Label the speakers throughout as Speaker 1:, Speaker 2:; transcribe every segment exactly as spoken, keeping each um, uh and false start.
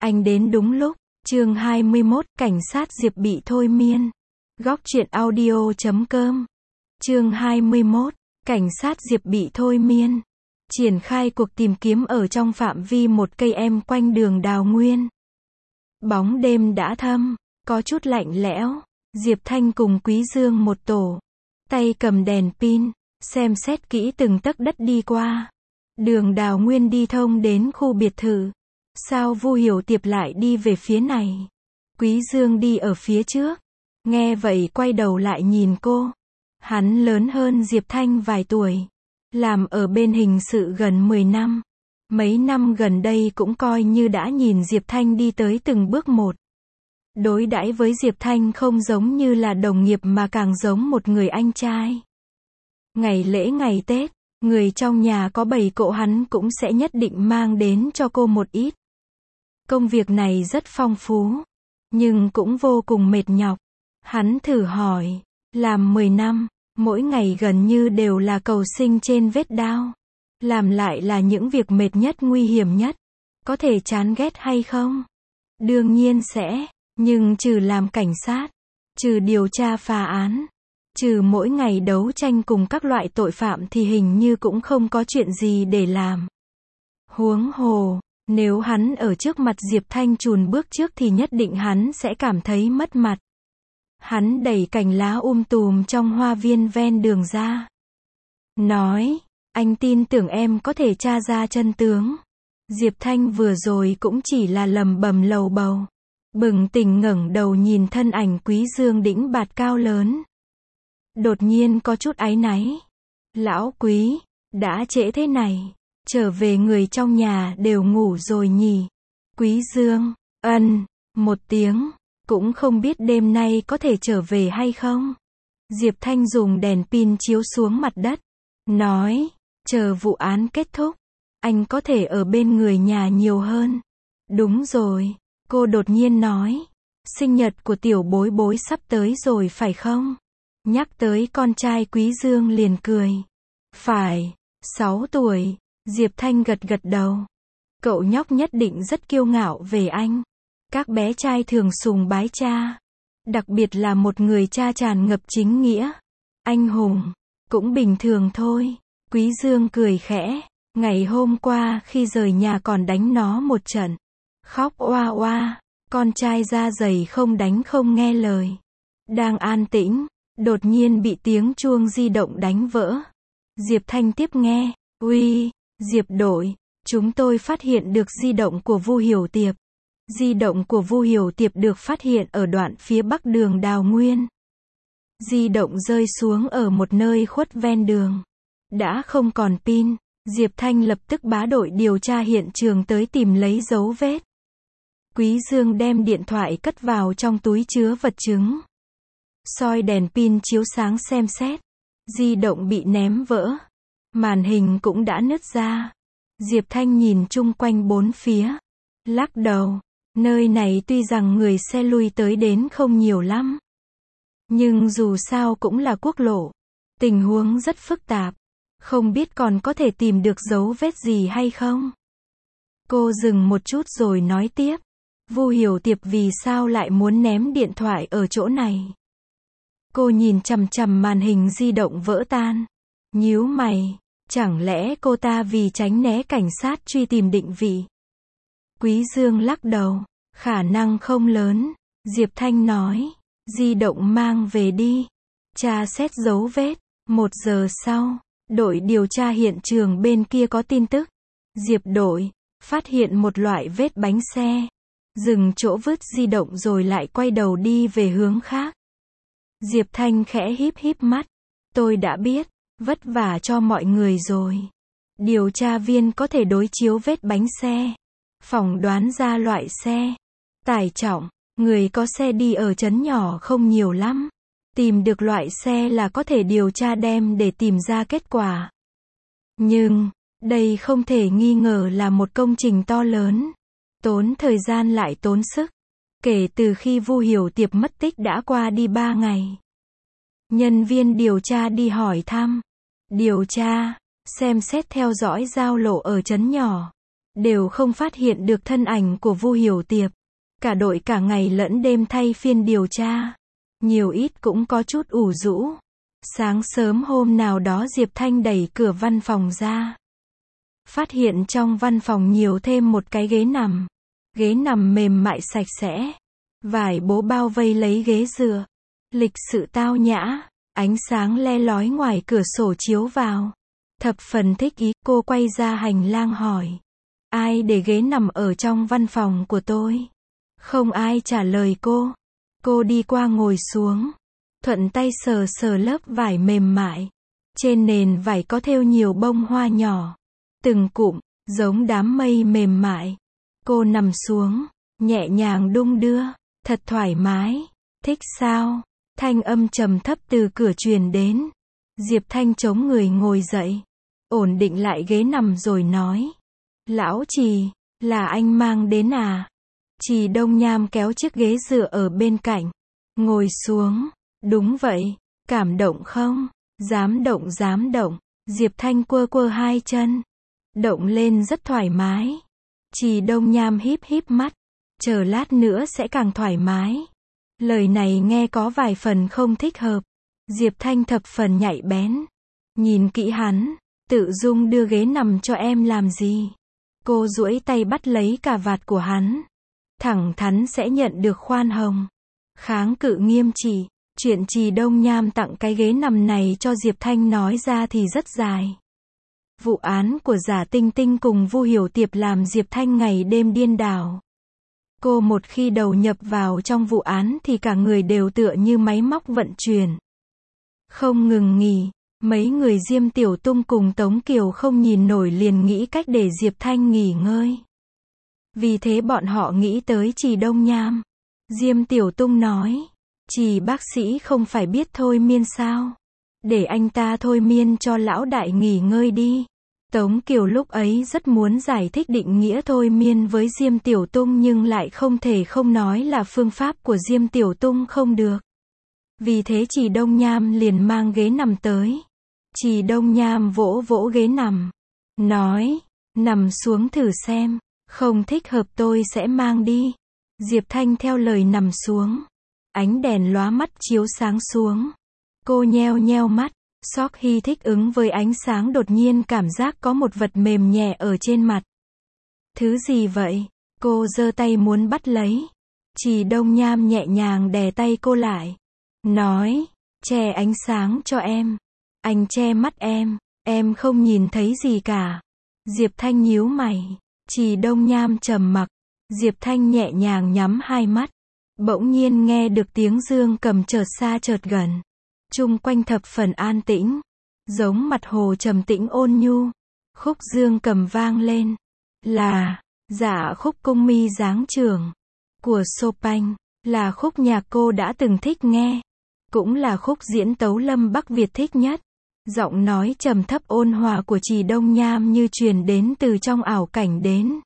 Speaker 1: Anh đến đúng lúc. Chương hai mươi mốt, cảnh sát Diệp bị thôi miên. Góc truyện audio chấm com. Chương hai mươi mốt, cảnh sát Diệp bị thôi miên. Triển khai cuộc tìm kiếm ở trong phạm vi một cây em quanh đường Đào Nguyên. Bóng đêm đã thâm, có chút lạnh lẽo. Diệp Thanh cùng Quý Dương một tổ, tay cầm đèn pin, xem xét kỹ từng tấc đất đi qua. Đường Đào Nguyên đi thông đến khu biệt thự. Sao Vu Hiểu Tiệp lại đi về phía này? Quý Dương đi ở phía trước. Nghe vậy quay đầu lại nhìn cô. Hắn lớn hơn Diệp Thanh vài tuổi. Làm ở bên hình sự gần mười năm. Mấy năm gần đây cũng coi như đã nhìn Diệp Thanh đi tới từng bước một. Đối đãi với Diệp Thanh không giống như là đồng nghiệp mà càng giống một người anh trai. Ngày lễ ngày Tết, người trong nhà có bày cỗ hắn cũng sẽ nhất định mang đến cho cô một ít. Công việc này rất phong phú, nhưng cũng vô cùng mệt nhọc. Hắn thử hỏi, làm mười năm, mỗi ngày gần như đều là cầu sinh trên vết đao. Làm lại là những việc mệt nhất nguy hiểm nhất. Có thể chán ghét hay không? Đương nhiên sẽ, nhưng trừ làm cảnh sát, trừ điều tra phá án, trừ mỗi ngày đấu tranh cùng các loại tội phạm thì hình như cũng không có chuyện gì để làm. Huống hồ, nếu hắn ở trước mặt Diệp Thanh chùn bước trước thì nhất định hắn sẽ cảm thấy mất mặt. Hắn đẩy cành lá um tùm trong hoa viên ven đường ra. Nói, anh tin tưởng em có thể tra ra chân tướng. Diệp Thanh vừa rồi cũng chỉ là lầm bầm lầu bầu. Bừng tỉnh ngẩng đầu nhìn thân ảnh Quý Dương đĩnh bạt cao lớn. Đột nhiên có chút áy náy. Lão Quý, đã trễ thế này. Trở về người trong nhà đều ngủ rồi nhỉ. Quý Dương, ân, một tiếng. Cũng không biết đêm nay có thể trở về hay không. Diệp Thanh dùng đèn pin chiếu xuống mặt đất. Nói, chờ vụ án kết thúc, anh có thể ở bên người nhà nhiều hơn. Đúng rồi, cô đột nhiên nói. Sinh nhật của tiểu bối bối sắp tới rồi phải không? Nhắc tới con trai Quý Dương liền cười. Phải, sáu tuổi. Diệp Thanh gật gật đầu. Cậu nhóc nhất định rất kiêu ngạo về anh. Các bé trai thường sùng bái cha. Đặc biệt là một người cha tràn ngập chính nghĩa. Anh hùng. Cũng bình thường thôi. Quý Dương cười khẽ. Ngày hôm qua khi rời nhà còn đánh nó một trận. Khóc oa oa. Con trai da dày không đánh không nghe lời. Đang an tĩnh. Đột nhiên bị tiếng chuông di động đánh vỡ. Diệp Thanh tiếp nghe. Uy, Diệp đội. Chúng tôi phát hiện được di động của Vu Hiểu Tiệp. Di động của Vu Hiểu Tiệp được phát hiện ở đoạn phía bắc đường Đào Nguyên. Di động rơi xuống ở một nơi khuất ven đường. Đã không còn pin. Diệp Thanh lập tức bá đội điều tra hiện trường tới tìm lấy dấu vết. Quý Dương đem điện thoại cất vào trong túi chứa vật chứng. Soi đèn pin chiếu sáng xem xét. Di động bị ném vỡ. Màn hình cũng đã nứt ra. Diệp Thanh nhìn chung quanh bốn phía. Lắc đầu. Nơi này tuy rằng người xe lui tới đến không nhiều lắm. Nhưng dù sao cũng là quốc lộ. Tình huống rất phức tạp. Không biết còn có thể tìm được dấu vết gì hay không? Cô dừng một chút rồi nói tiếp. Vu Hiểu Tiệp vì sao lại muốn ném điện thoại ở chỗ này? Cô nhìn chằm chằm màn hình di động vỡ tan. Nhíu mày. Chẳng lẽ cô ta vì tránh né cảnh sát truy tìm định vị? Quý Dương lắc đầu. Khả năng không lớn. Diệp Thanh nói. Di động mang về đi. Tra xét dấu vết. Một giờ sau, đội điều tra hiện trường bên kia có tin tức. Diệp đội, phát hiện một loại vết bánh xe. Dừng chỗ vứt di động rồi lại quay đầu đi về hướng khác. Diệp Thanh khẽ híp híp mắt. Tôi đã biết. Vất vả cho mọi người rồi. Điều tra viên có thể đối chiếu vết bánh xe. Phỏng đoán ra loại xe. Tải trọng. Người có xe đi ở trấn nhỏ không nhiều lắm. Tìm được loại xe là có thể điều tra đem để tìm ra kết quả. Nhưng, đây không thể nghi ngờ là một công trình to lớn. Tốn thời gian lại tốn sức. Kể từ khi Vu Hiểu Tiệp mất tích đã qua đi ba ngày. Nhân viên điều tra đi hỏi thăm. Điều tra, xem xét theo dõi giao lộ ở trấn nhỏ. đều không phát hiện được thân ảnh của Vu Hiểu Tiệp. Cả đội cả ngày lẫn đêm thay phiên điều tra. Nhiều ít cũng có chút ủ rũ. Sáng sớm hôm nào đó Diệp Thanh đẩy cửa văn phòng ra. Phát hiện trong văn phòng nhiều thêm một cái ghế nằm. Ghế nằm mềm mại sạch sẽ. Vải bố bao vây lấy ghế dựa. Lịch sự tao nhã. Ánh sáng le lói ngoài cửa sổ chiếu vào. Thập phần thích ý, cô quay ra hành lang hỏi. Ai để ghế nằm ở trong văn phòng của tôi? Không ai trả lời cô. Cô đi qua ngồi xuống. Thuận tay sờ sờ lớp vải mềm mại. Trên nền vải có thêu nhiều bông hoa nhỏ. Từng cụm, giống đám mây mềm mại. Cô nằm xuống, nhẹ nhàng đung đưa. Thật thoải mái. Thích sao? Thanh âm trầm thấp từ cửa truyền đến. Diệp Thanh chống người ngồi dậy. Ổn định lại ghế nằm rồi nói. Lão Trì, là anh mang đến à? Trì Đông Nham kéo chiếc ghế dựa ở bên cạnh. Ngồi xuống. Đúng vậy. Cảm động không? Dám động dám động. Diệp Thanh quơ quơ hai chân. Động lên rất thoải mái. Trì Đông Nham híp híp mắt. Chờ lát nữa sẽ càng thoải mái. Lời này nghe có vài phần không thích hợp. Diệp Thanh thập phần nhạy bén. Nhìn kỹ hắn. Tự dung đưa ghế nằm cho em làm gì? Cô duỗi tay bắt lấy cà vạt của hắn. Thẳng thắn sẽ nhận được khoan hồng. Kháng cự nghiêm trị. Chuyện Trì Đông Nham tặng cái ghế nằm này cho Diệp Thanh nói ra thì rất dài. Vụ án của Giả Tinh Tinh cùng Vu Hiểu Tiệp làm Diệp Thanh ngày đêm điên đảo. Cô một khi đầu nhập vào trong vụ án thì cả người đều tựa như máy móc vận chuyển. Không ngừng nghỉ. Mấy người Diêm Tiểu Tung cùng Tống Kiều không nhìn nổi liền nghĩ cách để Diệp Thanh nghỉ ngơi. Vì thế bọn họ nghĩ tới Trì Đông Nham. Diêm Tiểu Tung nói. Trì bác sĩ không phải biết thôi miên sao? Để anh ta thôi miên cho lão đại nghỉ ngơi đi. Tống Kiều lúc ấy rất muốn giải thích định nghĩa thôi miên với Diêm Tiểu Tung nhưng lại không thể không nói là phương pháp của Diêm Tiểu Tung không được. Vì thế Trì Đông Nham liền mang ghế nằm tới. Trì Đông Nham vỗ vỗ ghế nằm. Nói, nằm xuống thử xem. Không thích hợp tôi sẽ mang đi. Diệp Thanh theo lời nằm xuống. Ánh đèn lóa mắt chiếu sáng xuống. Cô nheo nheo mắt. Sok Hy thích ứng với ánh sáng đột nhiên cảm giác có một vật mềm nhẹ ở trên mặt. Thứ gì vậy? Cô giơ tay muốn bắt lấy. Trì Đông Nham nhẹ nhàng đè tay cô lại. Nói, che ánh sáng cho em. Anh che mắt em, em không nhìn thấy gì cả. Diệp Thanh nhíu mày. Trì Đông Nham trầm mặc. Diệp Thanh nhẹ nhàng nhắm hai mắt. Bỗng nhiên nghe được tiếng dương cầm chợt xa chợt gần. Chung quanh thập phần an tĩnh. Giống mặt hồ trầm tĩnh ôn nhu. Khúc dương cầm vang lên. Là, dạ khúc cung mi giáng trường. Của Chopin. Là khúc nhạc cô đã từng thích nghe. Cũng là khúc diễn tấu Lâm Bắc Việt thích nhất. Giọng nói trầm thấp ôn hòa của Trì Đông Nham như truyền đến từ trong ảo cảnh đến.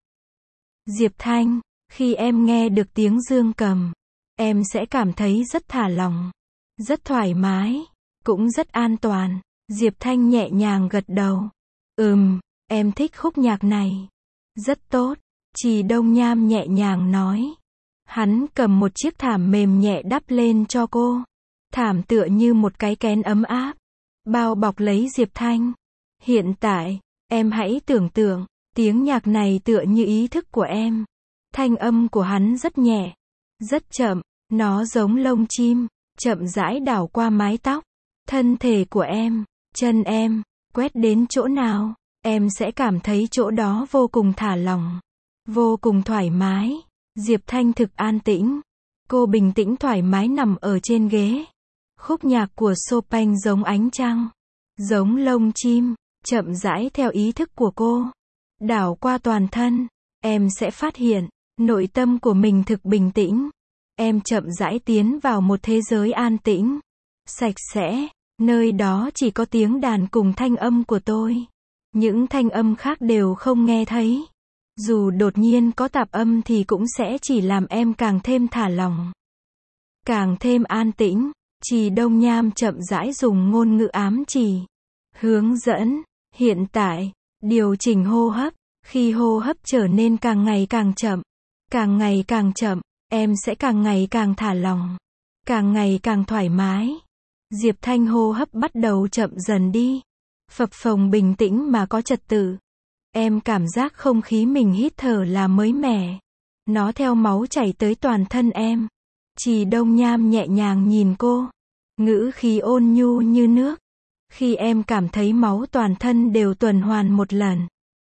Speaker 1: Diệp Thanh, khi em nghe được tiếng dương cầm, em sẽ cảm thấy rất thả lòng, rất thoải mái, cũng rất an toàn. Diệp Thanh nhẹ nhàng gật đầu. Ừm, em thích khúc nhạc này. Rất tốt, Trì Đông Nham nhẹ nhàng nói. Hắn cầm một chiếc thảm mềm nhẹ đắp lên cho cô. Thảm tựa như một cái kén ấm áp. Bao bọc lấy Diệp Thanh. Hiện tại, em hãy tưởng tượng, tiếng nhạc này tựa như ý thức của em. Thanh âm của hắn rất nhẹ, rất chậm, nó giống lông chim, chậm rãi đảo qua mái tóc. Thân thể của em, chân em, quét đến chỗ nào, em sẽ cảm thấy chỗ đó vô cùng thả lỏng, vô cùng thoải mái. Diệp Thanh thực an tĩnh. Cô bình tĩnh thoải mái nằm ở trên ghế. Khúc nhạc của Chopin giống ánh trăng, giống lông chim, chậm rãi theo ý thức của cô. Đảo qua toàn thân, em sẽ phát hiện, nội tâm của mình thực bình tĩnh. Em chậm rãi tiến vào một thế giới an tĩnh, sạch sẽ, nơi đó chỉ có tiếng đàn cùng thanh âm của tôi. Những thanh âm khác đều không nghe thấy. Dù đột nhiên có tạp âm thì cũng sẽ chỉ làm em càng thêm thả lỏng, càng thêm an tĩnh. Trì Đông Nham chậm rãi dùng ngôn ngữ ám chỉ, hướng dẫn, hiện tại, điều chỉnh hô hấp, Khi hô hấp trở nên càng ngày càng chậm, càng ngày càng chậm, em sẽ càng ngày càng thả lỏng, càng ngày càng thoải mái. Diệp Thanh hô hấp bắt đầu chậm dần đi, phập phồng bình tĩnh mà có trật tự. Em cảm giác không khí mình hít thở là mới mẻ. Nó theo máu chảy tới toàn thân em. Trì Đông Nham nhẹ nhàng nhìn cô, ngữ khí ôn nhu như nước. Khi em cảm thấy máu toàn thân đều tuần hoàn một lần,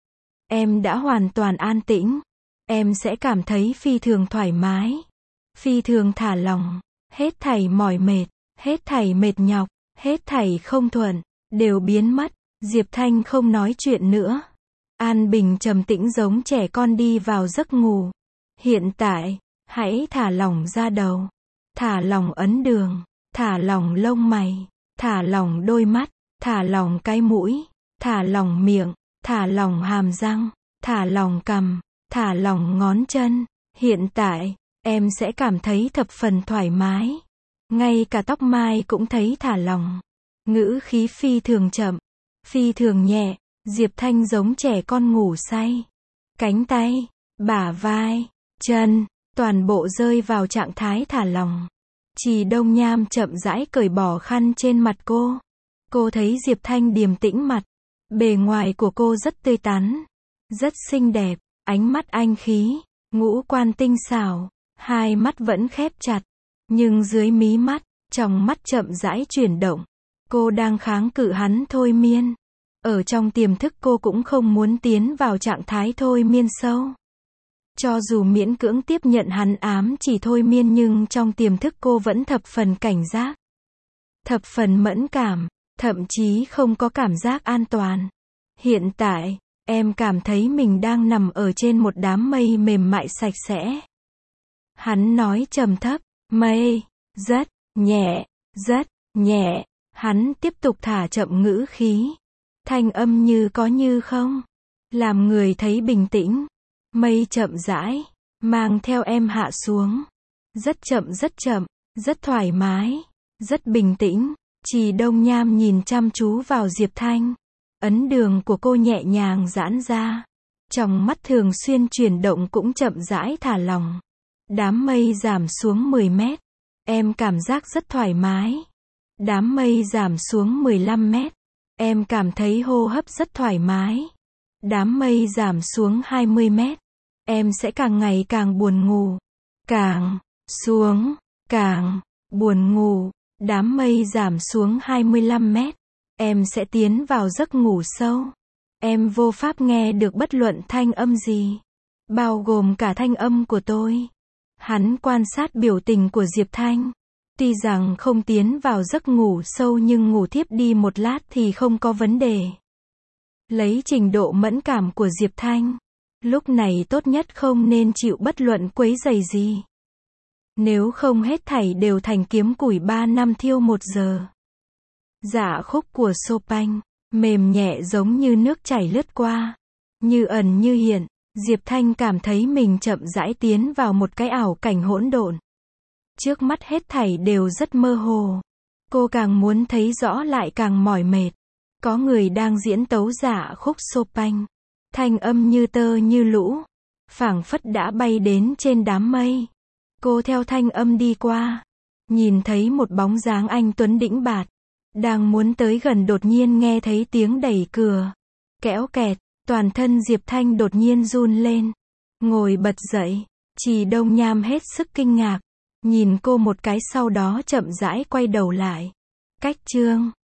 Speaker 1: em đã hoàn toàn an tĩnh. Em sẽ cảm thấy phi thường thoải mái, phi thường thả lỏng. Hết thảy mỏi mệt, hết thảy mệt nhọc, hết thảy không thuận, đều biến mất. Diệp Thanh không nói chuyện nữa. An bình trầm tĩnh giống trẻ con đi vào giấc ngủ. Hiện tại, hãy thả lỏng da đầu, thả lỏng ấn đường, thả lỏng lông mày, thả lỏng đôi mắt, thả lỏng cái mũi, thả lỏng miệng, thả lỏng hàm răng, thả lỏng cằm, thả lỏng ngón chân. Hiện tại, em sẽ cảm thấy thập phần thoải mái. Ngay cả tóc mai cũng thấy thả lỏng. Ngữ khí phi thường chậm, phi thường nhẹ. Diệp Thanh giống trẻ con ngủ say. Cánh tay, bả vai, chân, toàn bộ rơi vào trạng thái thả lỏng. Trì Đông Nham chậm rãi cởi bỏ khăn trên mặt cô. Cô thấy Diệp Thanh điềm tĩnh mặt. Bề ngoài của cô rất tươi tắn, rất xinh đẹp, ánh mắt anh khí, ngũ quan tinh xảo, hai mắt vẫn khép chặt, nhưng dưới mí mắt, tròng mắt chậm rãi chuyển động. Cô đang kháng cự hắn thôi miên. Ở trong tiềm thức cô cũng không muốn tiến vào trạng thái thôi miên sâu. Cho dù miễn cưỡng tiếp nhận hắn ám chỉ thôi miên nhưng trong tiềm thức cô vẫn thập phần cảnh giác, thập phần mẫn cảm, thậm chí không có cảm giác an toàn. Hiện tại, em cảm thấy mình đang nằm ở trên một đám mây mềm mại sạch sẽ. Hắn nói trầm thấp, mây, rất nhẹ, rất nhẹ. Hắn tiếp tục thả chậm ngữ khí. Thanh âm như có như không, làm người thấy bình tĩnh. Mây chậm rãi, mang theo em hạ xuống. Rất chậm rất chậm, rất thoải mái, rất bình tĩnh. Trì Đông Nham nhìn chăm chú vào Diệp Thanh. Ấn đường của cô nhẹ nhàng giãn ra. Trong mắt thường xuyên chuyển động cũng chậm rãi thả lỏng. Đám mây giảm xuống mười mét. Em cảm giác rất thoải mái. Đám mây giảm xuống mười lăm mét. Em cảm thấy hô hấp rất thoải mái. Đám mây giảm xuống hai mươi mét. Em sẽ càng ngày càng buồn ngủ. Càng xuống, càng buồn ngủ. Đám mây giảm xuống hai mươi lăm mét. Em sẽ tiến vào giấc ngủ sâu. Em vô pháp nghe được bất luận thanh âm gì, bao gồm cả thanh âm của tôi. Hắn quan sát biểu tình của Diệp Thanh. Tuy rằng không tiến vào giấc ngủ sâu nhưng ngủ thiếp đi một lát thì không có vấn đề. Lấy trình độ mẫn cảm của Diệp Thanh, lúc này tốt nhất không nên chịu bất luận quấy rầy gì. Nếu không hết thảy đều thành kiếm củi ba năm thiêu một giờ. Dạ khúc của Chopin, mềm nhẹ giống như nước chảy lướt qua, như ẩn như hiện. Diệp Thanh cảm thấy mình chậm rãi tiến vào một cái ảo cảnh hỗn độn. Trước mắt hết thảy đều rất mơ hồ. Cô càng muốn thấy rõ lại càng mỏi mệt. Có người đang diễn tấu dạ khúc Chopin. Thanh âm như tơ như lũ, phảng phất đã bay đến trên đám mây. Cô theo thanh âm đi qua, nhìn thấy một bóng dáng anh tuấn đĩnh bạt, đang muốn tới gần đột nhiên nghe thấy tiếng đẩy cửa. Kéo kẹt, toàn thân Diệp Thanh đột nhiên run lên. Ngồi bật dậy, Trì Đông Nham hết sức kinh ngạc. Nhìn cô một cái sau đó chậm rãi quay đầu lại. Cách chương